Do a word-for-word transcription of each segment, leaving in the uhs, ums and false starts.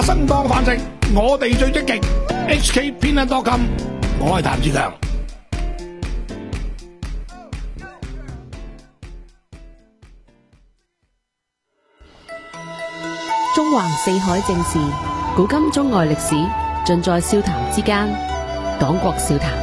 生當飯食，我哋最積極。H K 偏得多金，我係譚志強。 中環四海正事，古今中外歷史，盡在笑談之間。黨國笑談。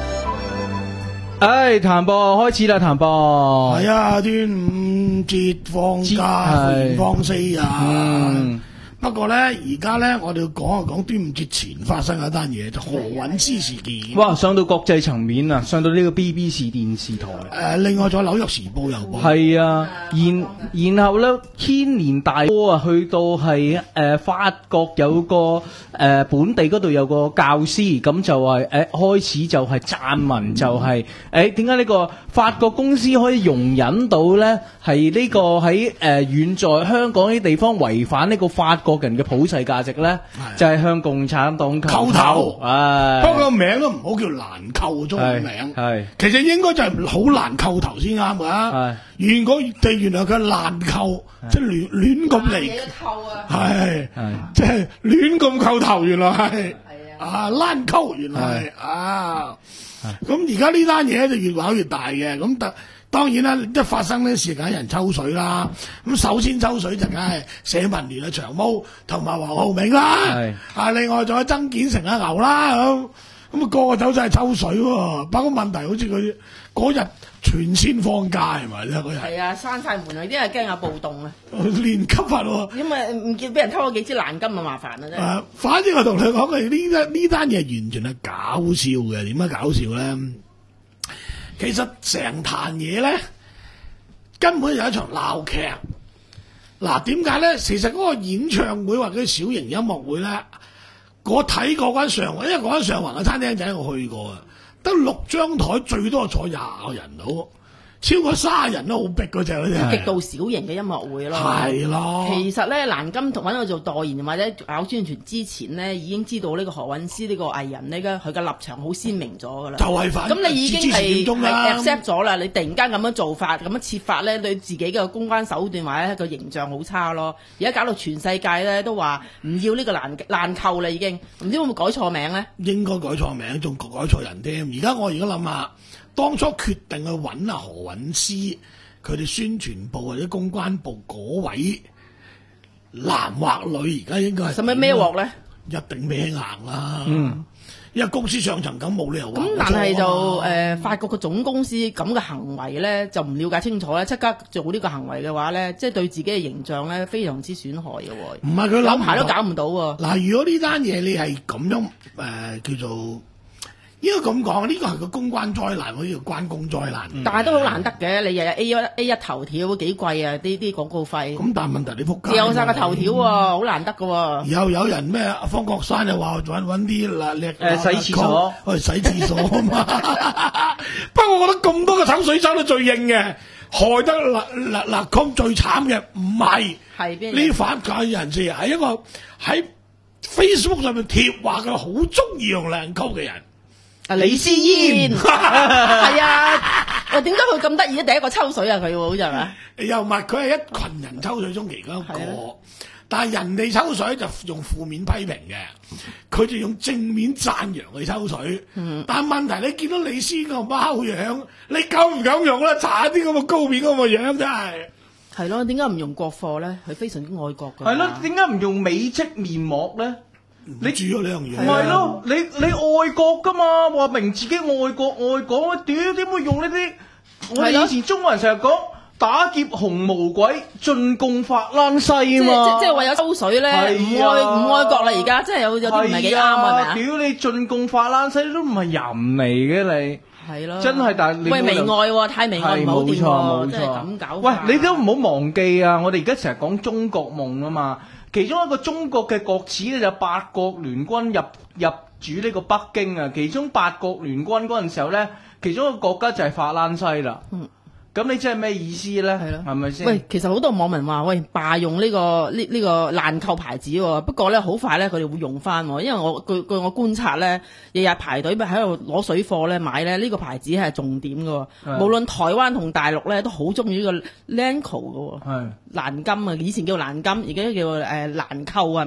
唉，談播開始啦，談播係啊，端午節放假，年放四日。嗯不過咧，而家咧，我哋要講一講端午節前發生一單嘢，就何韻詩事件。 哇，上到國際層面啊，上到呢個 B B C 電視台。誒、 呃，另外仲有紐約時報有報。 係啊，然然後咧，牽連大波啊，去到係誒、呃、法國有個誒、呃、本地嗰度有個教師，咁就話誒、呃、開始就係撰文，就係誒點解呢個法國公司可以容忍到咧？係呢個喺誒、呃、遠在香港呢啲地方違反呢個法國人嘅普世價值咧，就係、是、向共產黨叩頭。唉， 不過個名都唔好叫蘭蔻中文名，係其實應該就係好難叩頭先啱㗎。原個地原來佢蘭蔻，即係亂亂咁嚟，係即係亂咁叩頭，原來係啊蘭蔻，原來係啊。咁而家呢單嘢就越搞越大嘅，咁特。當然啦，一發生呢事，梗係人抽水啦。咁首先抽水就梗係社民聯嘅長毛同埋黃浩銘啦。啊，另外仲有曾建成阿牛啦。咁咁啊，個個走晒抽水喎。不過問題好似佢嗰日全線放假係咪咧？嗰日係啊，閂晒門啊！啲人驚有暴動啊， 連級法喎。 因為唔見俾人偷咗幾支藍金啊，麻煩啦真係。 啊，反正我同你講嘅呢單呢單嘢完全係搞笑嘅。點解搞笑咧？其實成壇嘢咧，根本就係一場鬧劇。嗱，點解咧？其實嗰個演唱會或者小型音樂會咧，我睇過間上環，因為嗰間上環嘅餐廳仔我去過啊，得六張台，最多坐廿個人到。超過卅人都好逼嗰隻嗰啲， 極度小型嘅音樂會咯。 係咯。其實咧，蘭金同揾我做代言或者搞宣傳之前咧，已經知道呢個何韻詩呢個藝人呢，佢嘅立場好鮮明咗㗎啦。 就係反。 咁你已經係 accept 咗啦，你突然間咁樣做法，咁樣設法咧，對自己嘅公關手段或者個形象好差咯。而家搞到全世界咧都話唔要呢個蘭蘭蔻啦，已經唔知會唔會改錯名咧？ 應該改錯名，仲改錯人添。而家我而家諗下。當初決定去揾阿何韻詩，佢哋宣傳部或者公關部嗰位男或女，而家應該係使乜孭鑊咧？一定孭硬啦，嗯，因為公司上層咁冇理由。咁但係就誒、呃，法國嘅總公司咁嘅行為咧，就唔了解清楚咧，即刻做呢個行為嘅話咧，即係對自己嘅形象咧非常之損害嘅喎。 唔係佢諗排都搞唔到喎。 嗱，如果呢單嘢你係咁樣誒、呃、叫做。應該咁講，呢個係個公關災難，好似個關公災難。 嗯、但係都好難得嘅，你日日 A 一 A 一頭條幾貴啊？呢啲廣告費。 咁但係問題你撲街。 有晒個頭條喎，好、嗯、難得㗎喎。 又有人咩？方國珊又話揾揾啲嗱叻誒洗廁所， 去洗廁所啊嘛。不過我覺得咁多個抽水抽到最硬嘅，害得嗱嗱嗱咁最慘嘅唔係係邊？ 呢反界人士係一個喺 Facebook 上面貼話佢好中意用蘭蔻嘅人。 李思嫣係啊，喂，點解佢咁得意？第一個抽水啊，佢好似係咪？ 又唔係佢係一群人抽水中其中一個，但係人哋抽水就用負面批評嘅，佢就用正面讚揚去抽水。嗯、但係問題你見到李思嫣個貓樣，你敢唔敢用咧？搽啲咁嘅高面咁嘅樣真係。 係咯，點解唔用國貨咧？佢非常之愛國㗎。 係咯，點解唔用美式面膜咧？ 你住咗呢樣嘢， 唔係咯？你你愛國噶嘛？話明自己愛國愛港，屌點會用呢啲？我哋以前中國人成日講打劫紅毛鬼，進貢法蘭西啊嘛！ 即即係為咗抽水咧，唔愛唔愛國啦！而家真係有有啲唔係幾啱係咪啊？ 屌你進貢法蘭西都唔係人嚟嘅你， 係咯， 真係但係喂微愛喎，太微愛唔好掂喎，真係咁搞。 喂，你都唔好忘記啊！我哋而家成日講中國夢啊嘛。其中一個中國嘅國恥咧就八國聯軍入入主呢個北京啊！其中八國聯軍嗰陣時候咧，其中一個國家就係法蘭西啦。嗯，咁你即係咩意思咧？係咯，係咪先？ 喂，其實好多網民話喂罷用呢、呢個呢呢、呢個蘭蔻牌子喎，不過咧好快咧佢哋會用翻，因為我據據我觀察咧，日日排隊喺度攞水貨咧買咧呢、呢個牌子係重點㗎喎。無論台灣同大陸咧都好中意呢個蘭蔻㗎喎。係蘭金啊，以前叫蘭金，而家叫誒蘭蔻係咪啊？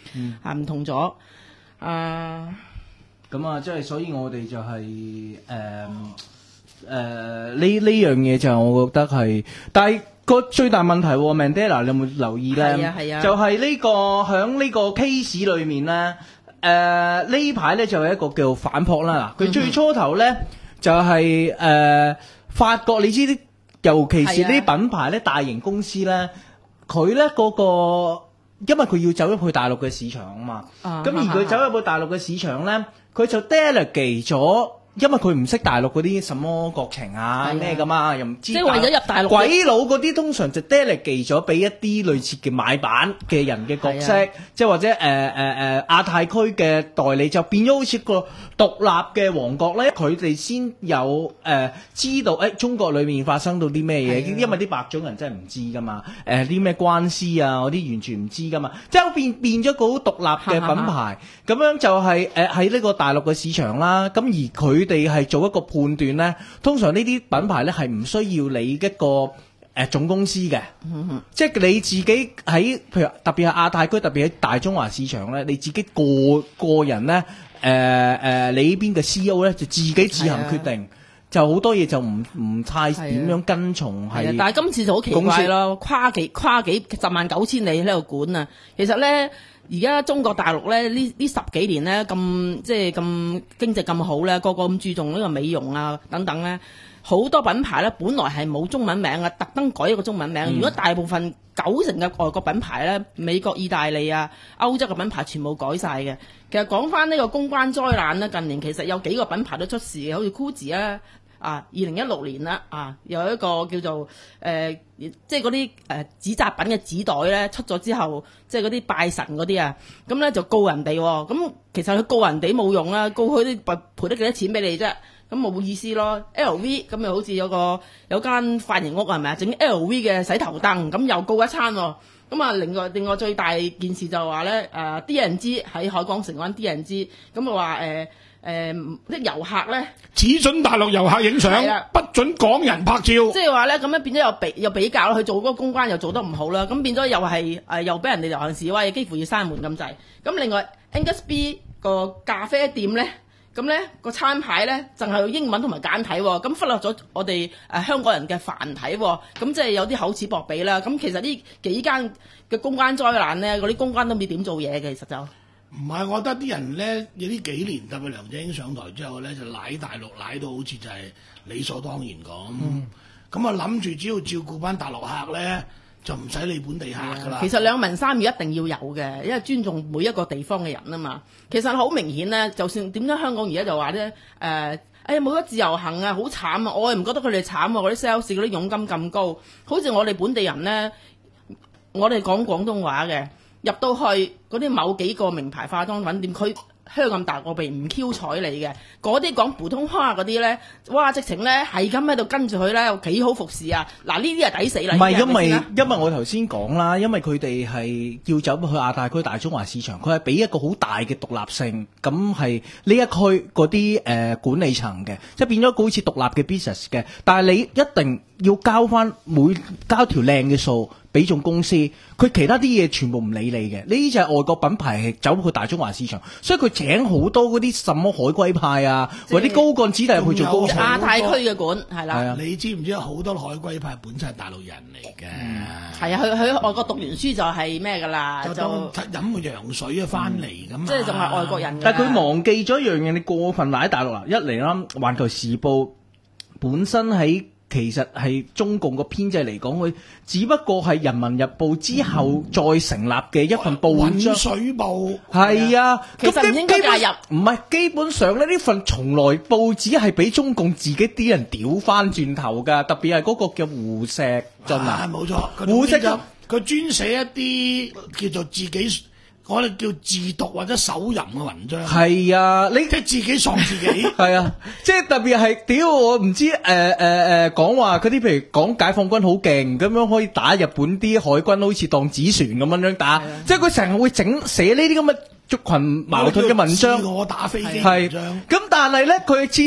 嗯、啊唔同咗啊。 咁啊，即係所以我哋就係誒誒呢呢樣嘢就我覺得係，但係個最大問題，Mandela 你有冇留意咧？ 係啊係啊， 就係呢個響呢個 case 裏面咧，誒呢排咧就係一個叫反撲啦。嗱，佢最初頭咧就係誒法國，你知啲，尤其是呢啲品牌咧，大型公司咧，佢咧嗰個，因為佢要走入去大陸嘅市場啊嘛，咁而佢走入去大陸嘅市場咧。佢就 delegate 咗，因為佢唔識大陸嗰啲什麼國情啊咩咁啊，又唔知。即係為咗入大陸。鬼佬嗰啲通常就 delegate 咗俾一啲類似嘅買辦嘅人嘅角色，即係或者誒誒誒亞太區嘅代理，就變咗好似個獨立嘅王國咧，佢哋先有誒、呃、知道誒、哎、中國裏面發生到啲咩嘢，因為啲白種人真係唔知噶嘛，誒啲咩官司啊嗰啲完全唔知噶嘛，即係變變咗個好獨立嘅品牌，咁樣就係誒喺呢個大陸嘅市場啦。咁而佢哋係做一個判斷咧，通常呢啲品牌咧係唔需要你一個誒、呃、總公司嘅，嗯、即係你自己喺譬如特別係亞太區，特別喺大中華市場咧，你自己個個人咧。誒、呃、誒、呃，你呢邊嘅 C E O 咧就自己自行決定，就好多嘢就唔唔太點樣跟從係。 但係今次就好奇怪咯，跨幾跨幾十萬九千里喺度管啊！其實咧，而家中國大陸咧呢呢十幾年咧咁即係咁經濟咁好咧，個個咁注重呢個美容啊等等咧，好多品牌咧本來係冇中文名嘅，特登改一個中文名。嗯、如果大部分九成嘅外國品牌咧，美國、意大利啊、歐洲嘅品牌全部改晒嘅。其實講翻呢個公關災難咧，近年其實有幾個品牌都出事嘅，好似 Gucci 啊，啊，二零一六年啦，啊，有一個叫做誒、呃，即係嗰啲誒紙紮品嘅紙袋咧出咗之後，即係嗰啲拜神嗰啲啊，咁咧就告人哋喎。咁其實佢告人哋冇用啦，告佢啲賠賠得幾多錢俾你啫？咁冇意思咯。L V 咁又好似有個有間髮型屋係咪啊？整 L V 嘅洗頭燈，咁又告一餐喎。咁啊，另外另外最大件事就話咧，誒 D N G 喺海港城嗰間 D N G， 咁啊話誒誒啲遊客咧， 只准大陸遊客影相，不准港人拍照。即係話咧，咁樣變咗又比又比較，佢做嗰個公關又做得唔好啦，咁變咗又係誒又俾人哋遊行示威，幾乎要閂門咁滯。咁另外 Angus B 個咖啡店咧。咁咧個餐牌咧淨係用英文同埋簡體喎，咁忽略咗我哋誒、呃、香港人嘅繁體喎，咁即係有啲口齒薄比啦。咁其實呢幾間嘅公關災難咧，嗰啲公關都唔知點做嘢嘅，其實就唔係。我覺得啲人咧，有呢幾年特別梁振英上台之後咧，就賴大陸賴到好似就係理所當然咁。咁啊諗住只要照顧翻大陸客咧，就唔使理本地客噶啦。 其實兩文三語一定要有嘅，因為尊重每一個地方嘅人啊嘛。其實好明顯咧，就算點解香港而家就話咧，誒、呃，哎呀冇得自由行啊，好慘啊！我又唔覺得佢哋慘啊，嗰啲 sales 嗰啲佣金咁高，好似我哋本地人咧，我哋講廣東話嘅，入到去嗰啲某幾個名牌化妝品店，佢香咁大個鼻唔 Q 睬你嘅，嗰啲講普通話嗰啲咧，哇直情咧係咁喺度跟住佢咧，有幾好服侍啊！嗱呢啲係抵死啦！ 唔係因為因為我頭先講啦，因為佢哋係要走去亞太區大中華市場，佢係俾一個好大嘅獨立性，咁係呢一區嗰啲誒管理層嘅，即係變咗好似獨立嘅 business 嘅，但係你一定要交翻每交條靚嘅數。俾種公司，佢其他啲嘢全部唔理你嘅，呢啲就係外國品牌係走去大中華市場，所以佢請好多嗰啲什麼海歸派啊，或者啲高幹子弟去做高層。 亞太區嘅管係啦， 啊、你知唔知有好多海歸派本身係大陸人嚟嘅？ 係、嗯、啊，佢佢外國讀完書就係咩㗎啦，就飲個洋水啊翻嚟咁啊， 即係仲係外國人。 但係佢忘記咗一樣嘢，你過分賴大陸啦，一嚟啦，《環球時報》本身喺。其實係中共個編制嚟講，佢只不過係《人民日報》之後再成立嘅一份報章。 水報係啊， 其實唔應該介入。 唔係，基本上咧呢份從來報紙係俾中共自己啲人屌翻轉頭噶，特別係嗰個叫胡錫進啊， 冇錯， 胡錫進佢專寫一啲叫做自己。我哋叫自讀或者手淫嘅文章。係啊，你即係自己喪自己。 係啊，即係特別係屌我唔知誒誒誒講話嗰啲，譬如講解放軍好勁咁樣可以打日本啲海軍，好似當紙船咁樣樣打。即係佢成日會整寫呢啲咁嘅族群矛盾嘅文章。 我打飛機文章。咁但係咧，佢次次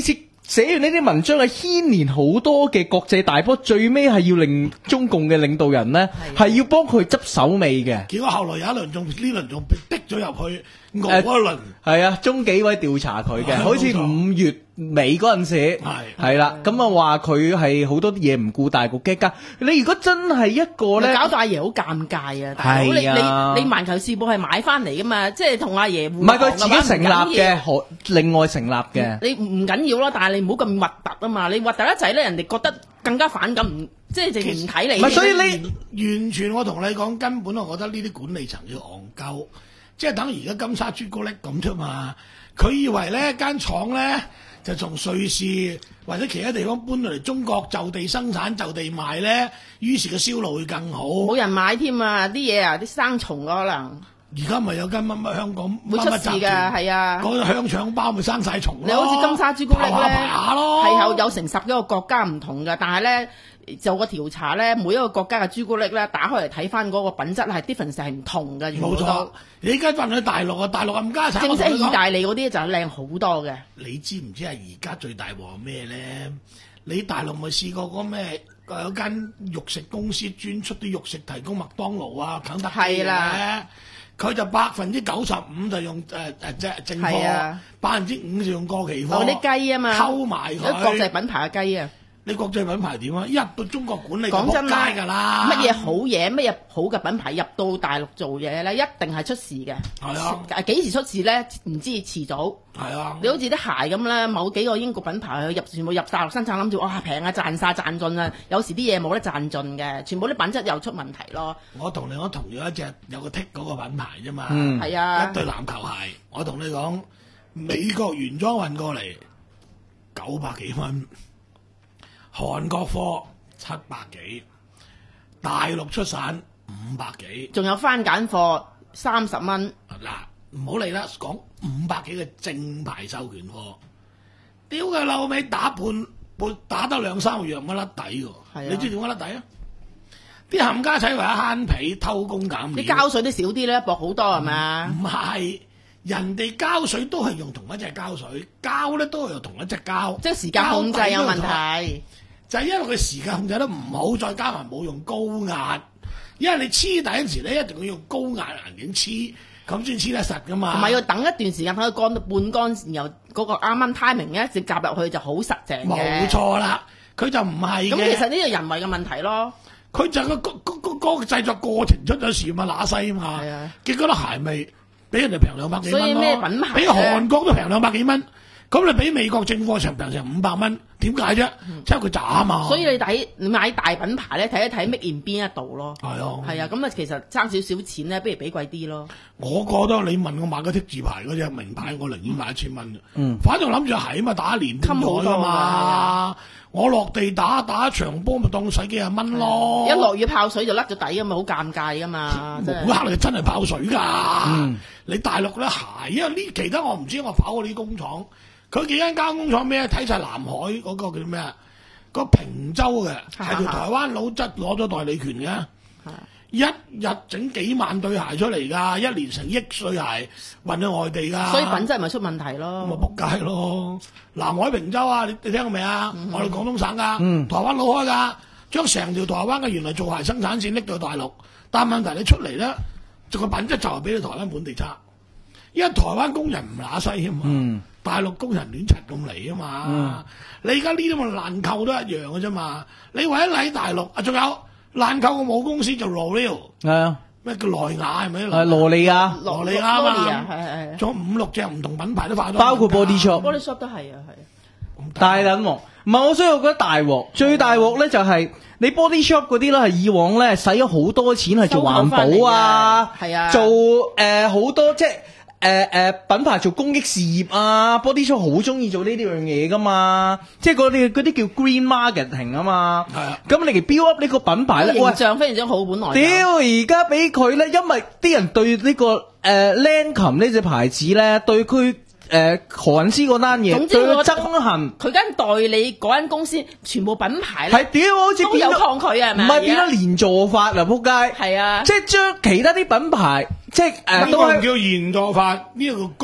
寫完呢啲文章係牽連好多嘅國際大波，最尾係要令中共嘅領導人呢係要幫佢執手尾嘅。 結果後來有一輪仲呢輪仲被滴咗入去俄嗰輪， 係啊，中紀委調查佢嘅，好似五月尾嗰陣時，係係啦，咁啊話佢係好多啲嘢唔顧大局嘅。你如果真係一個咧， 搞到阿爺好尷尬啊！大佬，你你你環球時報係買翻嚟噶嘛？即係同阿爺互唔係佢自己成立嘅，可另外成立嘅。 你唔緊要咯，但係你唔好咁核突啊嘛！你核突一滯咧，人哋覺得更加反感，唔即係淨唔睇你。 唔係，所以你完全我同你講，根本我覺得呢啲管理層要戇鳩。即係等而家金沙朱古力咁啫嘛，佢以為咧間廠咧就從瑞士或者其他地方搬到嚟中國就地生產就地賣咧，於是個銷路會更好。 冇人買添啊！啲嘢啊，啲生蟲可能。 而家咪有間乜乜香港會出事㗎，係啊！ 嗰個香腸包咪生晒蟲咯。 你好似金沙朱古力咧， 係有有成十幾個國家唔同㗎，但係咧。做個調查咧，每一個國家嘅朱古力咧，打開嚟睇翻嗰個品質係 difference 係唔同嘅。 冇錯，你而家翻去大陸啊，大陸咁家產。 正式意大利嗰啲就靚好多嘅。 你知唔知係而家最大鑊咩咧？你大陸咪試過嗰咩？有間肉食公司專出啲肉食提供麥當勞啊、肯德基嘅，佢就百分之九十五就用誒誒即係正貨，百分之五就用過期貨。 嗰啲雞啊嘛， 溝埋佢。 啲國際品牌嘅雞啊。 你國際品牌點啊？一入到中國管理就撲街㗎啦！ 乜嘢好嘢，乜嘢好嘅品牌入到大陸做嘢咧，一定係出事嘅。 係啊， 幾時出事咧？唔知，遲早。 係啊， 你好似啲鞋咁咧，某幾個英國品牌入全部入大陸生產，諗住哇平啊，賺晒賺盡啊！有時啲嘢冇得賺盡嘅，全部啲品質又出問題咯。 我同你講同樣一隻有個剔嗰個品牌啫嘛， 嗯，係啊， 一對籃球鞋，我同你講，美國原裝運過嚟九百幾蚊。韓國貨七百幾，大陸出產五百幾， 仲有番梘貨三十蚊。 嗱，唔好理啦，講五百幾嘅正牌授權貨，屌佢老味打半半打得兩三個月唔甩底喎。 啊、 你知點解甩底啊？啲冚家仔為咗慳皮偷工減料， 啲膠水都少啲咧，薄好多係咪？ 唔係。人哋膠水都係用同一隻膠水，膠咧都係用同一隻膠， 即係時間控制有問題。 就係因為佢時間控制得唔好，再加埋冇用高壓，因為你黐底嗰時咧一定要用高壓硬件黐，咁先黐得實噶嘛。同埋要等一段時間睇佢乾到半乾，然後嗰個啱啱 timing 一直夾入去就好實淨嘅。 冇錯啦，佢就唔係嘅。 咁其實呢個人為嘅問題咯。 佢就個個個個製作過程出咗事嘛，乸西嘛。係啊。結果啲鞋咪俾人哋平兩百幾蚊咯。 所以咩品牌？ 俾韓國都平兩百幾蚊。咁你俾美國正貨成平成五百蚊，點解啫？即係佢渣啊嘛！ 所以你睇你買大品牌咧，睇一睇 make in 邊一度咯。 係啊， 係啊，咁啊其實爭少少錢咧，不如俾貴啲咯。 我覺得你問我買個 T 字牌嗰隻名牌，我寧願買一千蚊。嗯，反正諗住係啊嘛，打一年半載啊嘛。我落地打打一場波咪當使幾廿蚊咯。一落雨泡水就甩咗底啊嘛，好尷尬噶嘛。 冇黑你真係泡水㗎。嗯，你大陸咧鞋，因為呢其他我唔知，我跑過啲工廠。佢幾間加工廠咩？睇晒南海嗰個叫咩啊？嗰個平洲嘅係條台灣佬質攞咗代理權嘅，一日整幾萬對鞋出嚟㗎，一年成億對鞋運去外地㗎。 所以品質咪出問題咯。 咪仆街咯！南海平洲啊，你你聽過未啊？嗯、我哋廣東省㗎，嗯、台灣佬開㗎，將成條台灣嘅原來做鞋生產線拎到大陸，但問題你出嚟咧，就個品質就係比你台灣本地差，因為台灣工人唔乸西啊嘛。嗯大陸工人亂柒咁嚟啊嘛！嗯、你而家呢啲咪蘭蔻都一樣嘅啫嘛！你為咗嚟大陸啊，仲有蘭蔻個母公司就羅利亞，係啊，咩叫萊雅係咪？ 係羅利亞， 羅利亞啊嘛，係係仲有五六隻唔同品牌都發咗， 包括 Body Shop，Body Shop 都係啊係。 大撚鑊，唔係我所以我覺得大鑊，最大鑊咧就係你 Body Shop 嗰啲咧係以往咧使咗好多錢係做環保啊，係啊，做誒好、呃、多即係。誒誒、呃呃，品牌做公益事業啊 ，Body Shop 好中意做呢啲樣嘢噶嘛，即係嗰啲嗰啲叫 Green Marketing 啊嘛。係啊，咁你嚟 build up 呢個品牌咧， 形象非常之好，本來。 屌，而家俾佢咧，因為啲人對呢、這個誒 Lancome 呢隻牌子咧，對佢誒韓師嗰單嘢，對佢憎恨。佢間代理嗰間公司，全部品牌咧，係屌，好似變咗抗拒啊，係咪？唔係變咗連坐法啦，仆街。係啊，即係將其他啲品牌。即係誒， 呢個叫現作法，呢個叫骨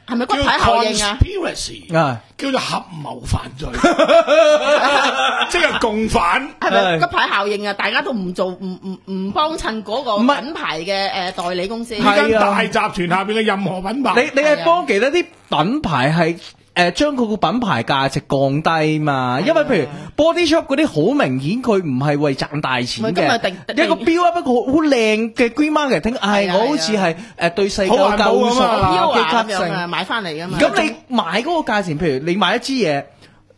係咪骨牌效應啊？ conspiracy 叫做合謀犯罪，即係共犯。 係咪骨牌效應啊？大家都唔做，唔唔唔幫襯嗰個品牌嘅誒代理公司。 呢間大集團下邊嘅任何品牌， 你你係幫其他啲品牌係誒將佢個品牌價值降低嘛？因為譬如 Body Shop 嗰啲好明顯佢唔係為賺大錢嘅，一個 build up 一個好好靚嘅 green marketing，係我好似係誒對世界救贖嘅吸性買翻嚟㗎嘛。 咁你買嗰個價錢，譬如你買一支嘢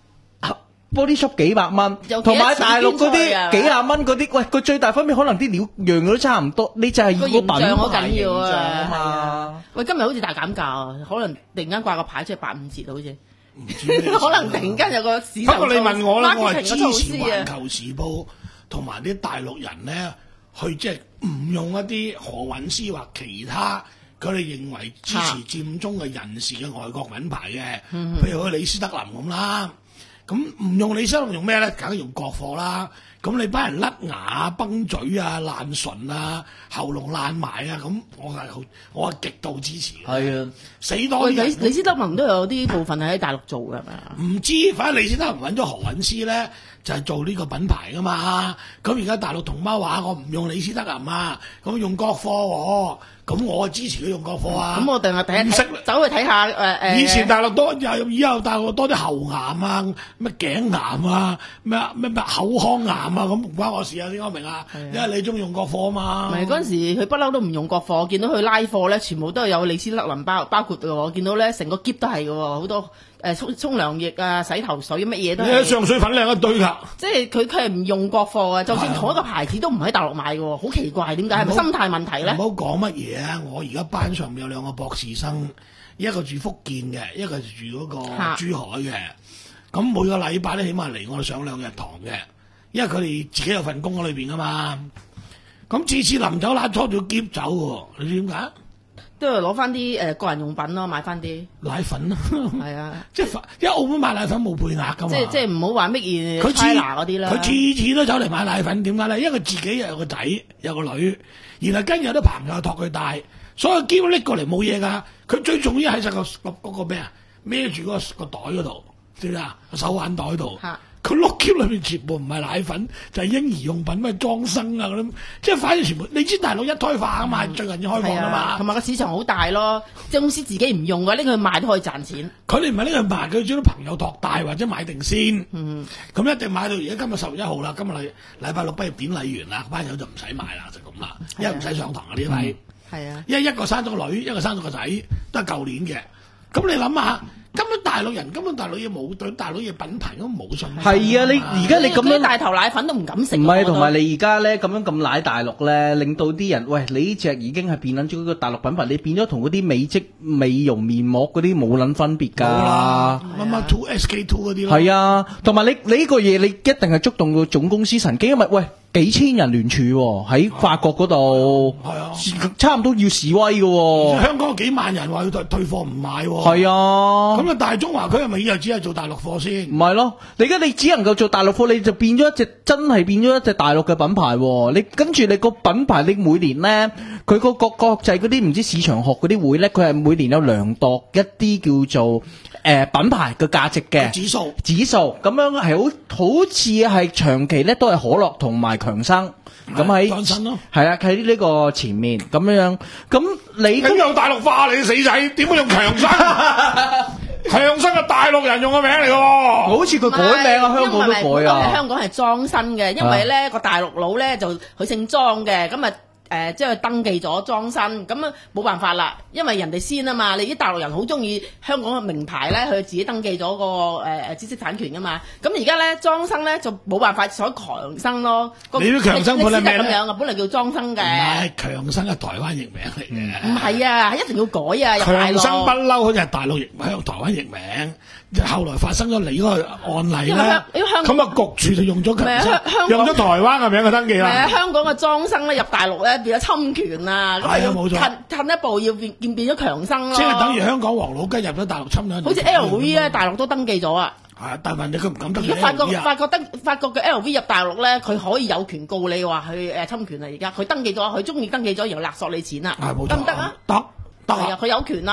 Body Shop 幾百蚊，同買大陸嗰啲幾廿蚊嗰啲，喂，佢最大分別可能啲料樣樣都差唔多，你就係要個品牌好緊要啊嘛。喂，今日好似大減價啊，可能突然間掛個牌出嚟八五折，好似唔知，可能突然間有個市場。 不過你問我咧，我係支持環球時報同埋啲大陸人咧，去即係唔用一啲何韻詩或其他佢哋認為支持佔中嘅人士嘅外國品牌嘅，譬如好似李斯德林咁啦。咁唔用李斯德林用咩咧？梗係用國貨啦。咁你班人甩牙啊、崩嘴啊、爛唇啊、喉嚨爛埋啊，咁我係好，我係極度支持嘅。 係啊， 死多啲人。 李李斯德林都有啲部分係喺大陸做㗎，係咪啊？ 唔知，反正李斯德林揾咗何韻詩咧，就係、是、做呢個品牌噶嘛。咁而家大陸同胞話我唔用李斯德林啊，咁用國貨喎。咁我支持佢用國貨啊！ 咁我定係第一睇走去睇下誒誒。 以前大陸多又以後大陸多啲喉癌啊、咩頸癌啊、咩咩咩口腔癌啊，咁唔關我事啊，點解明啊？因為你中意用國貨啊嘛。 唔係嗰陣時佢不嬲都唔用國貨，見到佢拉貨咧，全部都係有李斯德林包，包括我見到咧成個篋都係嘅喎，好多誒沖沖涼液啊、洗頭水乜嘢都係。 上水粉靚一堆㗎。即係佢佢係唔用國貨啊，就算同一個牌子都唔喺大陸買嘅喎，好奇怪，點解係咪心態問題咧？ 唔好講乜嘢啊！我而家班上面有兩個博士生，一個住福建嘅，一個住嗰個珠海嘅。咁每個禮拜咧，起碼嚟我哋上兩日堂嘅，因為佢哋自己有份工喺裏邊啊嘛。咁次次臨走攬拖住篋走喎，你知點解？ 都係攞翻啲誒個人用品咯，買翻啲奶粉咯。係啊， 即係因為澳門買奶粉冇配額噶嘛。 即係即係唔好話乜嘢 China 嗰啲啦。 佢次次都走嚟買奶粉，點解咧？因為佢自己有個仔有個女，然後跟住有啲朋友託佢帶，所有篋拎過嚟冇嘢㗎。佢最重要喺晒個嗰個咩啊？孭住嗰個個袋嗰度，知唔知啊？手環袋度。佢碌篋裏面全部唔係奶粉，就係、是、嬰兒用品，咩裝生啊嗰啲，即係反正全部。你知大陸一胎化啊嘛，嗯、最近要開放啊嘛， 同埋個市場好大咯。即係公司自己唔用嘅，拎佢賣都可以賺錢。 佢哋唔係拎佢賣，佢將啲朋友託帶或者買定先。 嗯， 咁一定買到而家今日十月一號啦，今日禮禮拜六畢業典禮完啦，班友就唔使買啦，就咁啦，因為唔使上堂啊呢位。 係啊， 因為一個生咗個女，一個生咗個仔，都係舊年嘅。咁你諗下。根本大陸人根本大陸嘢冇對大陸嘢品牌都冇信心。 係啊，你而家你咁樣大頭奶粉都唔敢食。唔係，同埋你而家咧咁樣咁奶大陸咧，令到啲人喂你呢隻已經係變撚咗個大陸品牌，你變咗同嗰啲美職美容面膜嗰啲冇撚分別㗎。冇啦，乜乜 two S K two 嗰啲咯。 係啊，同埋你你呢個嘢你一定係觸動到總公司神經，因為喂幾千人聯署喎喺法國嗰度，係啊，差唔多要示威㗎喎。 香港有幾萬人話要退退貨唔買喎。 係啊。 咁啊，大中華區係咪以後只係做大陸貨先？ 唔係咯，你而家你只能夠做大陸貨，你就變咗一隻真係變咗一隻大陸嘅品牌。你跟住你個品牌，你每年咧，佢個國國際嗰啲唔知市場學嗰啲會咧，佢係每年有量度一啲叫做誒、呃、品牌嘅價值嘅指數， 指數咁樣係好好似係長期咧都係可樂同埋強生咁喺係啊喺呢個前面咁樣，咁你咁有大陸化你死仔，點會用強生？強生係大陸人用嘅名嚟嘅， 好似佢改名啊，香港都改啊。 香港係莊生嘅，因為咧個大陸佬咧就佢姓莊嘅，咁啊誒即係登記咗莊生，咁啊冇辦法啦，因為人哋先啊嘛，你啲大陸人好中意香港嘅名牌咧，佢自己登記咗個誒誒知識產權噶嘛，咁而家咧莊生咧就冇辦法採強生咯。 你啲強生本嚟咩咁樣啊？本嚟叫莊生嘅。唔係強生係台灣譯名嚟嘅。 唔係啊，一定要改啊！ 強生不嬲，好似係大陸譯喺台灣譯名。後來發生咗你嗰個案例咧，咁啊焗住就用咗強生，用咗台灣嘅名嘅登記啦。 係啊，香港嘅莊生咧入大陸咧變咗侵權啊！ 係啊，冇錯。 褪褪一步要變變變咗強生咯。 即係等於香港黃老雞入咗大陸侵咗。 好似 L V 咧，大陸都登記咗啊。 係，但係問題佢唔敢得。 而家法國法國登法國嘅 L V 入大陸咧，佢可以有權告你話佢誒侵權啊！而家佢登記咗，佢中意登記咗，然後勒索你錢啊！ 係冇錯。 得唔得啊？ 得得係啊，佢有權啦。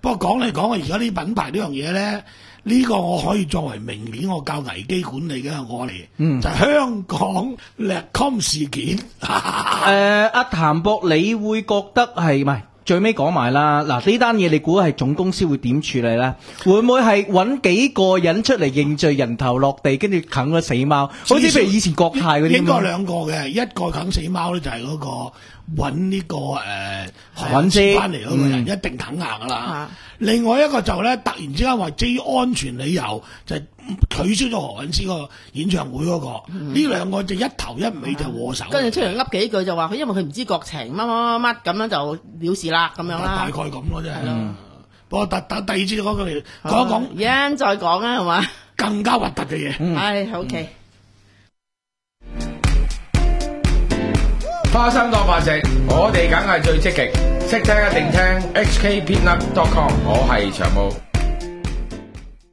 不過講嚟講去，而家啲品牌呢樣嘢咧，呢、這個我可以作為明年我教危機管理嘅我嚟，嗯、就係香港 Lancome 事件。誒， 阿譚博，你會覺得係唔係？最尾講埋啦，嗱呢單嘢你估係總公司會點處理咧？會唔會係揾幾個人出嚟認罪，人頭落地，跟住啃咗死貓？好似譬如以前國泰嗰啲咁。 應該兩個嘅，一個啃死貓咧就係嗰個揾呢、這個誒揾資翻嚟嗰個人、嗯、一定啃硬噶啦。啊、另外一個就咧突然之間話基於安全理由就取消咗何韻詩個演唱會嗰、那個，呢、嗯、兩個就一頭一尾就握手。 跟住出嚟噏幾句就話佢因為佢唔知國情乜乜乜乜咁樣就了事啦咁樣啦。 大概咁咯，真係。嗯、不過等等第二節嗰個嚟講一講， 一陣再講啊，係嘛？ 更加核突嘅嘢。 嗯、唉 ，OK。 花生當飯食，我哋梗係最積極，識聽一定聽 H K Peanut dot com， 我係長毛。